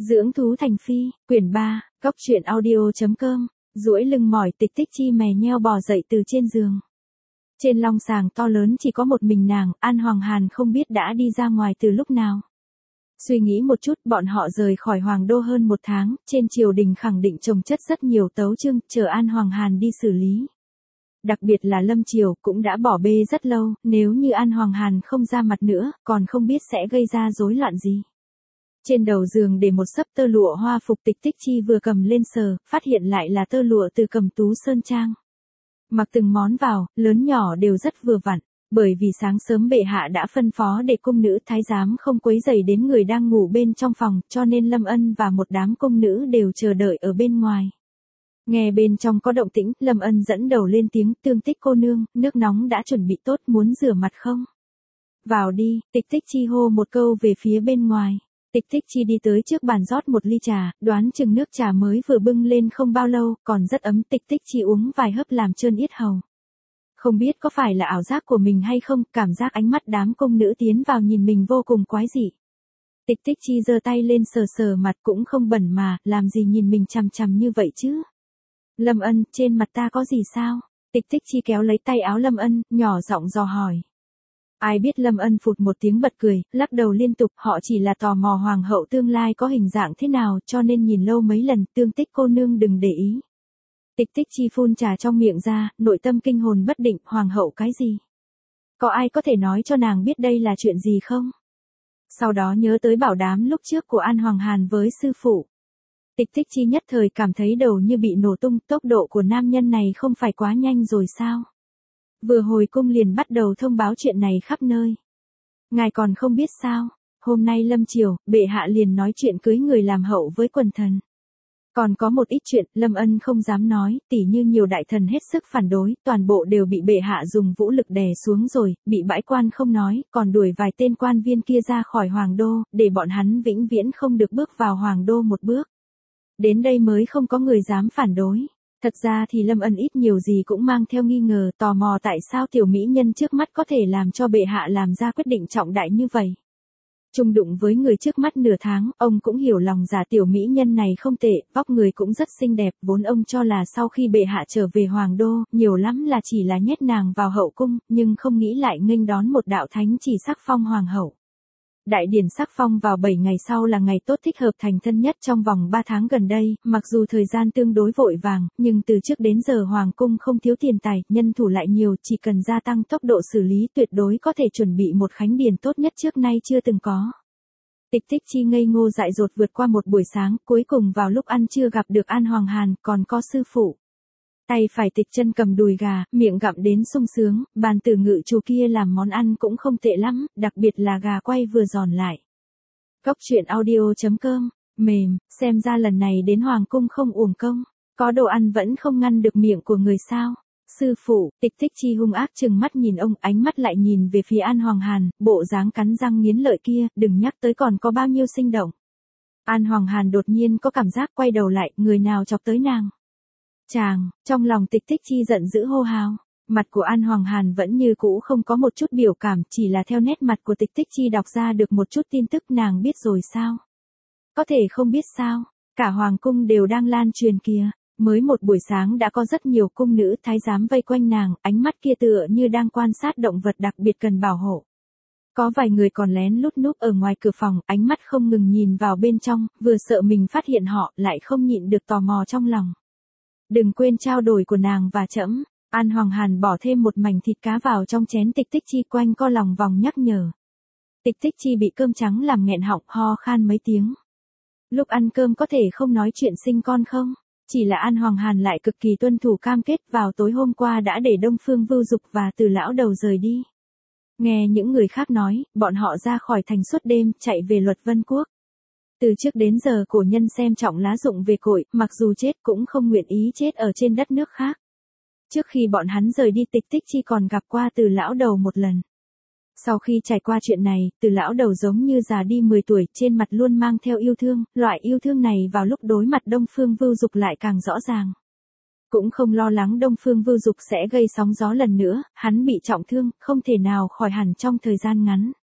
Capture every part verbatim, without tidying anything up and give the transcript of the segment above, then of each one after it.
Dưỡng thú thành phi, quyển ba, góc truyện audio.com, duỗi lưng mỏi Tịch Tích Chi mè nheo bò dậy từ trên giường. Trên long sàng to lớn chỉ có một mình nàng, An Hoàng Hàn không biết đã đi ra ngoài từ lúc nào. Suy nghĩ một chút, bọn họ rời khỏi Hoàng Đô hơn một tháng, trên triều đình khẳng định chồng chất rất nhiều tấu chương, chờ An Hoàng Hàn đi xử lý. Đặc biệt là Lâm Triều cũng đã bỏ bê rất lâu, nếu như An Hoàng Hàn không ra mặt nữa, còn không biết sẽ gây ra rối loạn gì. Trên đầu giường để một xấp tơ lụa hoa phục, Tịch Tích Chi vừa cầm lên sờ, phát hiện lại là tơ lụa từ Cẩm Tú Sơn Trang. Mặc từng món vào, lớn nhỏ đều rất vừa vặn, bởi vì sáng sớm bệ hạ đã phân phó để cung nữ thái giám không quấy rầy đến người đang ngủ bên trong phòng, cho nên Lâm Ân và một đám cung nữ đều chờ đợi ở bên ngoài. Nghe bên trong có động tĩnh, Lâm Ân dẫn đầu lên tiếng, Tương Tích cô nương, nước nóng đã chuẩn bị tốt, muốn rửa mặt không? Vào đi, Tịch Tích Chi hô một câu về phía bên ngoài. Tịch Tích Chi đi tới trước bàn rót một ly trà, đoán chừng nước trà mới vừa bưng lên không bao lâu, còn rất ấm. Tịch Tích Chi uống vài hớp làm trơn yết hầu. Không biết có phải là ảo giác của mình hay không, cảm giác ánh mắt đám cung nữ tiến vào nhìn mình vô cùng quái dị. Tịch Tích Chi giơ tay lên sờ sờ mặt, cũng không bẩn mà, làm gì nhìn mình chằm chằm như vậy chứ? Lâm Ân, trên mặt ta có gì sao? Tịch Tích Chi kéo lấy tay áo Lâm Ân, nhỏ giọng dò hỏi. Ai biết Lâm Ân phụt một tiếng bật cười, lắc đầu liên tục, họ chỉ là tò mò hoàng hậu tương lai có hình dạng thế nào, cho nên nhìn lâu mấy lần, Tương Tích cô nương đừng để ý. Tịch Tích Chi phun trà trong miệng ra, nội tâm kinh hồn bất định, hoàng hậu cái gì? Có ai có thể nói cho nàng biết đây là chuyện gì không? Sau đó nhớ tới bảo đảm lúc trước của An Hoàng Hàn với sư phụ. Tịch Tích Chi nhất thời cảm thấy đầu như bị nổ tung, tốc độ của nam nhân này không phải quá nhanh rồi sao? Vừa hồi cung liền bắt đầu thông báo chuyện này khắp nơi. Ngài còn không biết sao, hôm nay Lâm Triều, bệ hạ liền nói chuyện cưới người làm hậu với quần thần. Còn có một ít chuyện, Lâm Ân không dám nói, tỉ như nhiều đại thần hết sức phản đối, toàn bộ đều bị bệ hạ dùng vũ lực đè xuống rồi, bị bãi quan không nói, còn đuổi vài tên quan viên kia ra khỏi Hoàng Đô, để bọn hắn vĩnh viễn không được bước vào Hoàng Đô một bước. Đến đây mới không có người dám phản đối. Thật ra thì Lâm Ân ít nhiều gì cũng mang theo nghi ngờ, tò mò tại sao tiểu mỹ nhân trước mắt có thể làm cho bệ hạ làm ra quyết định trọng đại như vậy. Chung đụng với người trước mắt nửa tháng, ông cũng hiểu lòng giả tiểu mỹ nhân này không tệ, vóc người cũng rất xinh đẹp, vốn ông cho là sau khi bệ hạ trở về Hoàng Đô, nhiều lắm là chỉ là nhét nàng vào hậu cung, nhưng không nghĩ lại nghênh đón một đạo thánh chỉ sắc phong hoàng hậu. Đại điển sắc phong vào bảy ngày sau là ngày tốt thích hợp thành thân nhất trong vòng ba tháng gần đây, mặc dù thời gian tương đối vội vàng, nhưng từ trước đến giờ Hoàng cung không thiếu tiền tài, nhân thủ lại nhiều, chỉ cần gia tăng tốc độ xử lý tuyệt đối có thể chuẩn bị một khánh điển tốt nhất trước nay chưa từng có. Tịch Tích Chi ngây ngô dại dột vượt qua một buổi sáng, cuối cùng vào lúc ăn trưa gặp được An Hoàng Hàn, còn có sư phụ. Tay phải tịch chân cầm đùi gà, miệng gặm đến sung sướng, bàn tử ngự chủ kia làm món ăn cũng không tệ lắm, đặc biệt là gà quay vừa giòn lại. Góc truyện audio.com, mềm, xem ra lần này đến Hoàng cung không uổng công, có đồ ăn vẫn không ngăn được miệng của người sao. Sư phụ, Tịch Tích Chi hung ác trừng mắt nhìn ông, ánh mắt lại nhìn về phía An Hoàng Hàn, bộ dáng cắn răng nghiến lợi kia, đừng nhắc tới còn có bao nhiêu sinh động. An Hoàng Hàn đột nhiên có cảm giác quay đầu lại, người nào chọc tới nàng. Chàng, trong lòng Tịch Tích Chi giận dữ hô hào, mặt của An Hoàng Hàn vẫn như cũ không có một chút biểu cảm, chỉ là theo nét mặt của Tịch Tích Chi đọc ra được một chút tin tức. Nàng biết rồi sao? Có thể không biết sao, cả Hoàng cung đều đang lan truyền kìa, mới một buổi sáng đã có rất nhiều cung nữ thái giám vây quanh nàng, ánh mắt kia tựa như đang quan sát động vật đặc biệt cần bảo hộ. Có vài người còn lén lút núp ở ngoài cửa phòng, ánh mắt không ngừng nhìn vào bên trong, vừa sợ mình phát hiện họ, lại không nhịn được tò mò trong lòng. Đừng quên trao đổi của nàng và trẫm. An Hoàng Hàn bỏ thêm một mảnh thịt cá vào trong chén. Tịch Tích Chi quanh co lòng vòng nhắc nhở. Tịch Tích Chi bị cơm trắng làm nghẹn họng, ho khan mấy tiếng. Lúc ăn cơm có thể không nói chuyện sinh con không? Chỉ là An Hoàng Hàn lại cực kỳ tuân thủ cam kết, vào tối hôm qua đã để Đông Phương Vưu Dục và Từ lão đầu rời đi. Nghe những người khác nói, bọn họ ra khỏi thành suốt đêm, chạy về Luật Vân Quốc. Từ trước đến giờ cổ nhân xem trọng lá dụng về cội, mặc dù chết cũng không nguyện ý chết ở trên đất nước khác. Trước khi bọn hắn rời đi, Tịch Tích Chi còn gặp qua Từ lão đầu một lần. Sau khi trải qua chuyện này, Từ lão đầu giống như già đi mười tuổi, trên mặt luôn mang theo yêu thương, loại yêu thương này vào lúc đối mặt Đông Phương Vưu Dục lại càng rõ ràng. Cũng không lo lắng Đông Phương Vưu Dục sẽ gây sóng gió lần nữa, hắn bị trọng thương, không thể nào khỏi hẳn trong thời gian ngắn.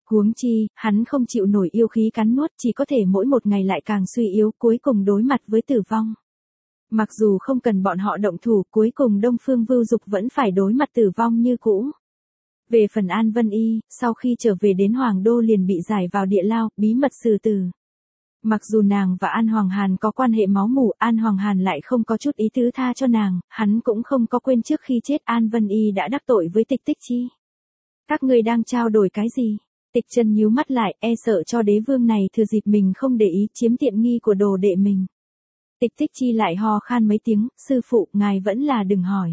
Huống chi, hắn không chịu nổi yêu khí cắn nuốt, chỉ có thể mỗi một ngày lại càng suy yếu, cuối cùng đối mặt với tử vong. Mặc dù không cần bọn họ động thủ, cuối cùng Đông Phương Vưu Dục vẫn phải đối mặt tử vong như cũ. Về phần An Vân Y, sau khi trở về đến Hoàng Đô liền bị giải vào địa lao, bí mật xử tử. Mặc dù nàng và An Hoàng Hàn có quan hệ máu mủ, An Hoàng Hàn lại không có chút ý tứ tha cho nàng, hắn cũng không có quên trước khi chết An Vân Y đã đắc tội với Tịch Tích Chi. Các ngươi đang trao đổi cái gì? Tịch Chân nhíu mắt lại, e sợ cho đế vương này thừa dịp mình không để ý chiếm tiện nghi của đồ đệ mình. Tịch Tích Chi lại ho khan mấy tiếng, sư phụ, ngài vẫn là đừng hỏi.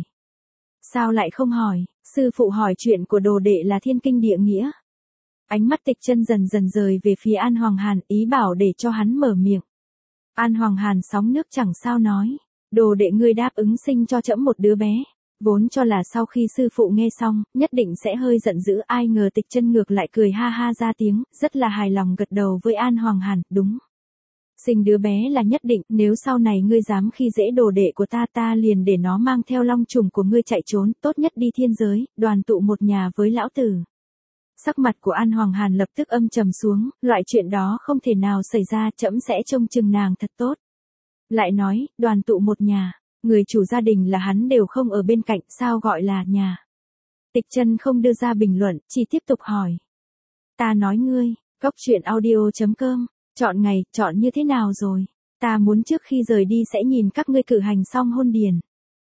Sao lại không hỏi, sư phụ hỏi chuyện của đồ đệ là thiên kinh địa nghĩa. Ánh mắt Tịch Chân dần dần rời về phía An Hoàng Hàn, ý bảo để cho hắn mở miệng. An Hoàng Hàn sóng nước chẳng sao nói, đồ đệ ngươi đáp ứng sinh cho trẫm một đứa bé. Vốn cho là sau khi sư phụ nghe xong, nhất định sẽ hơi giận dữ, ai ngờ Tịch Chân ngược lại cười ha ha ra tiếng, rất là hài lòng gật đầu với An Hoàng Hàn, đúng. Sinh đứa bé là nhất định, nếu sau này ngươi dám khi dễ đồ đệ của ta ta liền để nó mang theo long trùng của ngươi chạy trốn, tốt nhất đi thiên giới, đoàn tụ một nhà với lão tử. Sắc mặt của An Hoàng Hàn lập tức âm trầm xuống, loại chuyện đó không thể nào xảy ra, trẫm sẽ trông chừng nàng thật tốt. Lại nói, đoàn tụ một nhà, người chủ gia đình là hắn đều không ở bên cạnh, sao gọi là nhà. Tịch Chân không đưa ra bình luận, chỉ tiếp tục hỏi. Ta nói ngươi, Cốc Truyện Audio chấm com, chọn ngày, chọn như thế nào rồi? Ta muốn trước khi rời đi sẽ nhìn các ngươi cử hành xong hôn điển.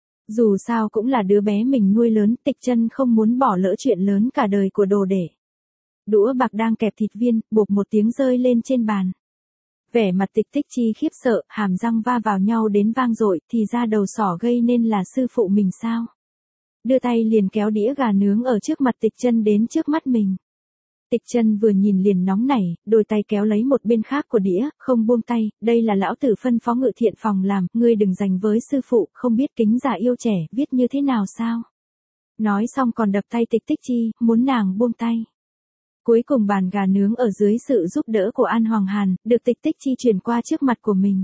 Dù sao cũng là đứa bé mình nuôi lớn, Tịch Chân không muốn bỏ lỡ chuyện lớn cả đời của đồ đệ. Đũa bạc đang kẹp thịt viên, bộp một tiếng rơi lên trên bàn. Vẻ mặt Tịch Tích Chi khiếp sợ, hàm răng va vào nhau đến vang dội, thì ra đầu sỏ gây nên là sư phụ mình sao? Đưa tay liền kéo đĩa gà nướng ở trước mặt Tịch Chân đến trước mắt mình. Tịch Chân vừa nhìn liền nóng nảy, đôi tay kéo lấy một bên khác của đĩa, không buông tay, đây là lão tử phân phó Ngự Thiện phòng làm, ngươi đừng giành với sư phụ, không biết kính già yêu trẻ, viết như thế nào sao? Nói xong còn đập tay Tịch Tích Chi, muốn nàng buông tay. Cuối cùng bàn gà nướng ở dưới sự giúp đỡ của An Hoàng Hàn, được Tịch Tích Chi chuyển qua trước mặt của mình.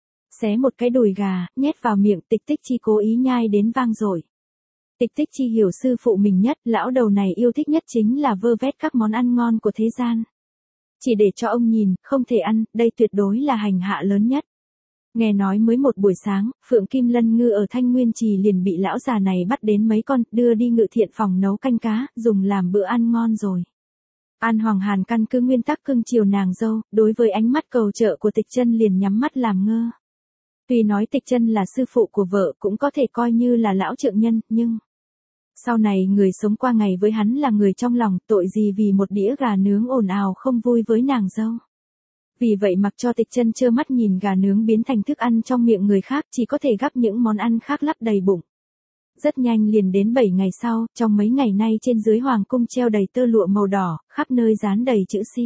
Xé một cái đùi gà, nhét vào miệng, Tịch Tích Chi cố ý nhai đến vang dội. Tịch Tích Chi hiểu sư phụ mình nhất, lão đầu này yêu thích nhất chính là vơ vét các món ăn ngon của thế gian. Chỉ để cho ông nhìn, không thể ăn, đây tuyệt đối là hành hạ lớn nhất. Nghe nói mới một buổi sáng, Phượng Kim Lân Ngư ở Thanh Nguyên Trì liền bị lão già này bắt đến mấy con, đưa đi Ngự Thiện phòng nấu canh cá, dùng làm bữa ăn ngon rồi. An Hoàng Hàn căn cứ nguyên tắc cưng chiều nàng dâu, đối với ánh mắt cầu trợ của Tịch Chân liền nhắm mắt làm ngơ. Tuy nói Tịch Chân là sư phụ của vợ cũng có thể coi như là lão trượng nhân, nhưng... Sau này người sống qua ngày với hắn là người trong lòng, tội gì vì một đĩa gà nướng ồn ào không vui với nàng dâu. Vì vậy mặc cho Tịch Chân trơ mắt nhìn gà nướng biến thành thức ăn trong miệng người khác, chỉ có thể gắp những món ăn khác lấp đầy bụng. Rất nhanh liền đến bảy ngày sau, trong mấy ngày nay trên dưới hoàng cung treo đầy tơ lụa màu đỏ, khắp nơi dán đầy chữ si.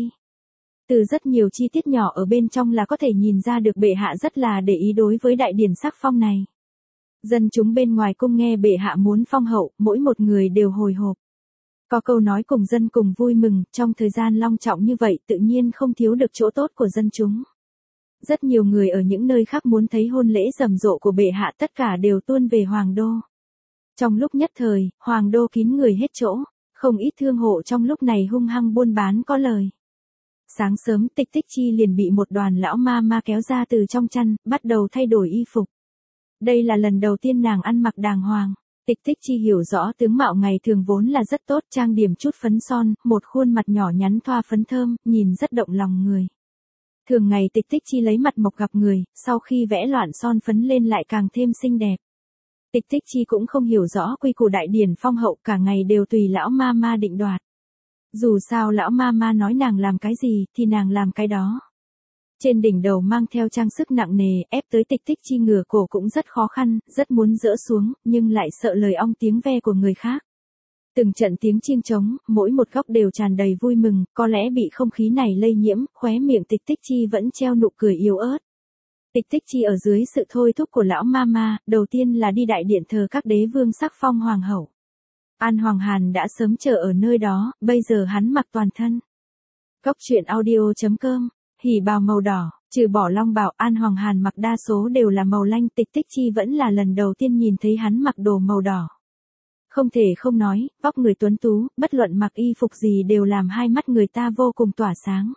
Từ rất nhiều chi tiết nhỏ ở bên trong là có thể nhìn ra được bệ hạ rất là để ý đối với đại điển sắc phong này. Dân chúng bên ngoài cung nghe bệ hạ muốn phong hậu, mỗi một người đều hồi hộp. Có câu nói cùng dân cùng vui mừng, trong thời gian long trọng như vậy tự nhiên không thiếu được chỗ tốt của dân chúng. Rất nhiều người ở những nơi khác muốn thấy hôn lễ rầm rộ của bệ hạ tất cả đều tuôn về Hoàng Đô. Trong lúc nhất thời, Hoàng Đô kín người hết chỗ, không ít thương hộ trong lúc này hung hăng buôn bán có lời. Sáng sớm Tịch Tích Chi liền bị một đoàn lão ma ma kéo ra từ trong chăn, bắt đầu thay đổi y phục. Đây là lần đầu tiên nàng ăn mặc đàng hoàng. Tịch Tích Chi hiểu rõ tướng mạo ngày thường vốn là rất tốt, trang điểm chút phấn son, một khuôn mặt nhỏ nhắn thoa phấn thơm, nhìn rất động lòng người. Thường ngày Tịch Tích Chi lấy mặt mộc gặp người, sau khi vẽ loạn son phấn lên lại càng thêm xinh đẹp. Tịch Tích Chi cũng không hiểu rõ quy củ đại điển phong hậu, cả ngày đều tùy lão ma ma định đoạt. Dù sao lão ma ma nói nàng làm cái gì, thì nàng làm cái đó. Trên đỉnh đầu mang theo trang sức nặng nề, ép tới Tịch Tích Chi ngửa cổ cũng rất khó khăn, rất muốn dỡ xuống, nhưng lại sợ lời ong tiếng ve của người khác. Từng trận tiếng chiêng trống, mỗi một góc đều tràn đầy vui mừng, có lẽ bị không khí này lây nhiễm, khóe miệng Tịch Tích Chi vẫn treo nụ cười yếu ớt. Tịch Tích Chi ở dưới sự thôi thúc của lão ma ma, đầu tiên là đi đại điện thờ các đế vương sắc phong hoàng hậu. An Hoàng Hàn đã sớm chờ ở nơi đó, bây giờ hắn mặc toàn thân. Cốc Truyện Audio chấm com, hỉ bào màu đỏ, trừ bỏ long bào, An Hoàng Hàn mặc đa số đều là màu lanh, Tịch Tích Chi vẫn là lần đầu tiên nhìn thấy hắn mặc đồ màu đỏ. Không thể không nói, vóc người tuấn tú, bất luận mặc y phục gì đều làm hai mắt người ta vô cùng tỏa sáng.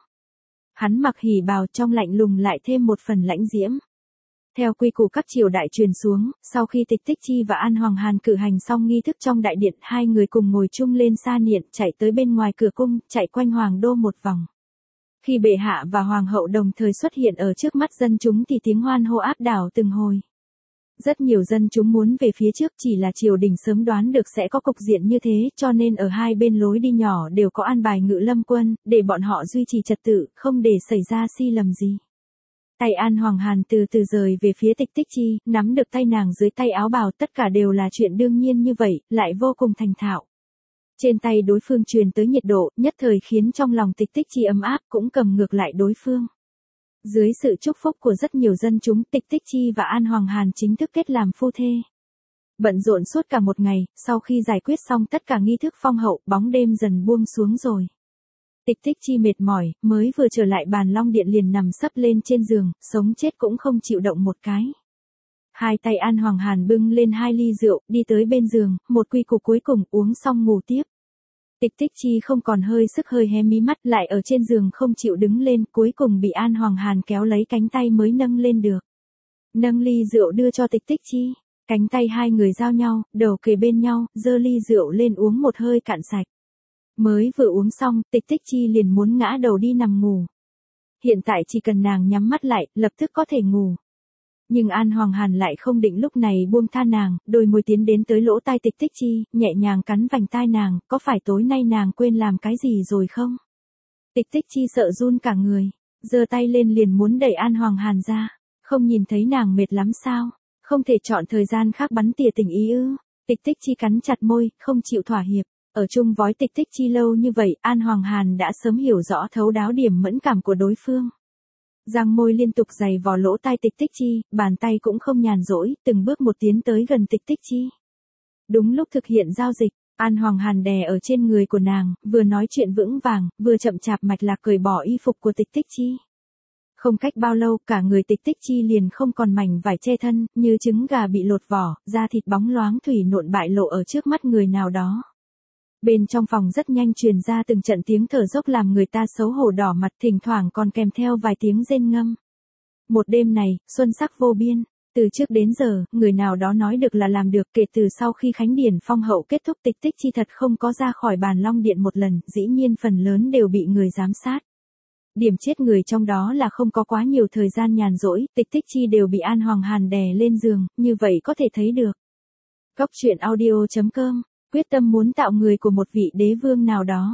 Hắn mặc hỉ bào trong lạnh lùng lại thêm một phần lãnh diễm. Theo quy củ các triều đại truyền xuống, sau khi Tịch Tích Chi và An Hoàng Hàn cử hành xong nghi thức trong đại điện, hai người cùng ngồi chung lên sa niệm chạy tới bên ngoài cửa cung, chạy quanh hoàng đô một vòng. Khi bệ hạ và hoàng hậu đồng thời xuất hiện ở trước mắt dân chúng thì tiếng hoan hô áp đảo từng hồi. Rất nhiều dân chúng muốn về phía trước, chỉ là triều đình sớm đoán được sẽ có cục diện như thế, cho nên ở hai bên lối đi nhỏ đều có an bài ngự lâm quân, để bọn họ duy trì trật tự, không để xảy ra sai lầm gì. Tay An Hoàng Hàn từ từ rời về phía Tịch Tích Chi, nắm được tay nàng dưới tay áo bào, tất cả đều là chuyện đương nhiên như vậy, lại vô cùng thành thạo. Trên tay đối phương truyền tới nhiệt độ, nhất thời khiến trong lòng Tịch Tích Chi ấm áp, cũng cầm ngược lại đối phương. Dưới sự chúc phúc của rất nhiều dân chúng, Tịch Tích Chi và An Hoàng Hàn chính thức kết làm phu thê. Bận rộn suốt cả một ngày, sau khi giải quyết xong tất cả nghi thức phong hậu, bóng đêm dần buông xuống rồi. Tịch Tích Chi mệt mỏi, mới vừa trở lại bàn long điện liền nằm sấp lên trên giường, sống chết cũng không chịu động một cái. Hai tay An Hoàng Hàn bưng lên hai ly rượu, đi tới bên giường, một quy củ cuối cùng, uống xong ngủ tiếp. Tịch Tích Chi không còn hơi sức, hơi hé mí mắt, lại ở trên giường không chịu đứng lên, cuối cùng bị An Hoàng Hàn kéo lấy cánh tay mới nâng lên được. Nâng ly rượu đưa cho Tịch Tích Chi, cánh tay hai người giao nhau, đầu kề bên nhau, giơ ly rượu lên uống một hơi cạn sạch. Mới vừa uống xong, Tịch Tích Chi liền muốn ngã đầu đi nằm ngủ. Hiện tại chỉ cần nàng nhắm mắt lại, lập tức có thể ngủ. Nhưng An Hoàng Hàn lại không định lúc này buông tha nàng, đôi môi tiến đến tới lỗ tai Tịch Tích Chi, nhẹ nhàng cắn vành tai nàng, có phải tối nay nàng quên làm cái gì rồi không? Tịch Tích Chi sợ run cả người, giơ tay lên liền muốn đẩy An Hoàng Hàn ra, không nhìn thấy nàng mệt lắm sao? Không thể chọn thời gian khác bắn tỉa tình ý ư? Tịch Tích Chi cắn chặt môi, không chịu thỏa hiệp. Ở chung với Tịch Tích Chi lâu như vậy, An Hoàng Hàn đã sớm hiểu rõ thấu đáo điểm mẫn cảm của đối phương. Răng môi liên tục giày vò lỗ tai Tịch Tích Chi, bàn tay cũng không nhàn rỗi, từng bước một tiến tới gần Tịch Tích Chi. Đúng lúc thực hiện giao dịch, An Hoàng Hàn đè ở trên người của nàng, vừa nói chuyện vững vàng, vừa chậm chạp mạch lạc cởi bỏ y phục của Tịch Tích Chi. Không cách bao lâu, cả người Tịch Tích Chi liền không còn mảnh vải che thân, như trứng gà bị lột vỏ, da thịt bóng loáng thủy nộn bại lộ ở trước mắt người nào đó. Bên trong phòng rất nhanh truyền ra từng trận tiếng thở dốc làm người ta xấu hổ đỏ mặt, thỉnh thoảng còn kèm theo vài tiếng rên ngâm. Một đêm này, xuân sắc vô biên, từ trước đến giờ, người nào đó nói được là làm được, kể từ sau khi khánh điển phong hậu kết thúc Tịch Tích Chi thật không có ra khỏi bàn long điện một lần, dĩ nhiên phần lớn đều bị người giám sát. Điểm chết người trong đó là không có quá nhiều thời gian nhàn rỗi, Tịch Tích Chi đều bị An Hoàng Hàn đè lên giường, như vậy có thể thấy được. Góc truyện audio chấm com quyết tâm muốn tạo người của một vị đế vương nào đó.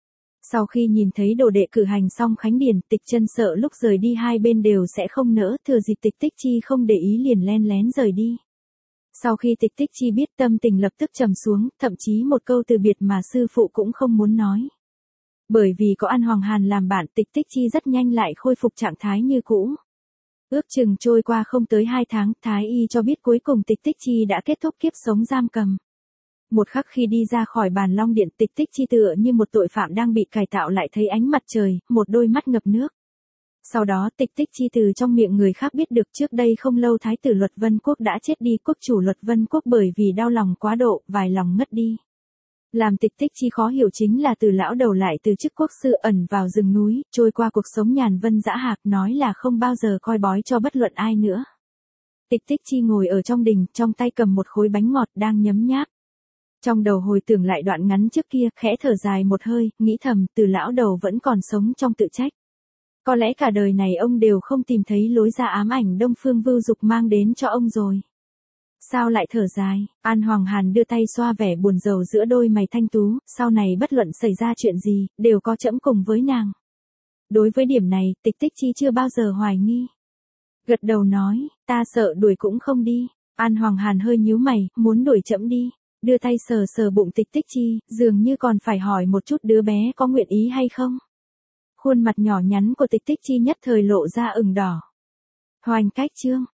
Sau khi nhìn thấy đồ đệ cử hành xong khánh điển, Tịch Chân sợ lúc rời đi hai bên đều sẽ không nỡ, thừa dịp Tịch Tích Chi không để ý liền len lén rời đi. Sau khi Tịch Tích Chi biết, tâm tình lập tức trầm xuống, thậm chí một câu từ biệt mà sư phụ cũng không muốn nói. Bởi vì có An Hoàng Hàn làm bạn, Tịch Tích Chi rất nhanh lại khôi phục trạng thái như cũ. Ước chừng trôi qua không tới hai tháng, Thái y cho biết cuối cùng Tịch Tích Chi đã kết thúc kiếp sống giam cầm. Một khắc khi đi ra khỏi bàn long điện, Tịch Tích Chi tựa như một tội phạm đang bị cải tạo lại thấy ánh mặt trời, một đôi mắt ngập nước. Sau đó Tịch Tích Chi từ trong miệng người khác biết được trước đây không lâu Thái tử Luật Vân Quốc đã chết đi, quốc chủ Luật Vân Quốc bởi vì đau lòng quá độ, vài lòng ngất đi. Làm Tịch Tích Chi khó hiểu chính là từ lão đầu lại từ chức quốc sư ẩn vào rừng núi, trôi qua cuộc sống nhàn vân dã hạc, nói là không bao giờ coi bói cho bất luận ai nữa. Tịch Tích Chi ngồi ở trong đình, trong tay cầm một khối bánh ngọt đang nhấm nháp. Trong đầu hồi tưởng lại đoạn ngắn trước kia, khẽ thở dài một hơi, nghĩ thầm, từ lão đầu vẫn còn sống trong tự trách. Có lẽ cả đời này ông đều không tìm thấy lối ra ám ảnh Đông Phương Vưu Dục mang đến cho ông rồi. Sao lại thở dài? An Hoàng Hàn đưa tay xoa vẻ buồn rầu giữa đôi mày thanh tú, sau này bất luận xảy ra chuyện gì, đều có trẫm cùng với nàng. Đối với điểm này, Tịch Tích Chi chưa bao giờ hoài nghi. Gật đầu nói, ta sợ đuổi cũng không đi. An Hoàng Hàn hơi nhíu mày, muốn đuổi trẫm đi. Đưa tay sờ sờ bụng Tịch Tích Chi, dường như còn phải hỏi một chút đứa bé có nguyện ý hay không. Khuôn mặt nhỏ nhắn của Tịch Tích Chi nhất thời lộ ra ửng đỏ. Hoành cách chương,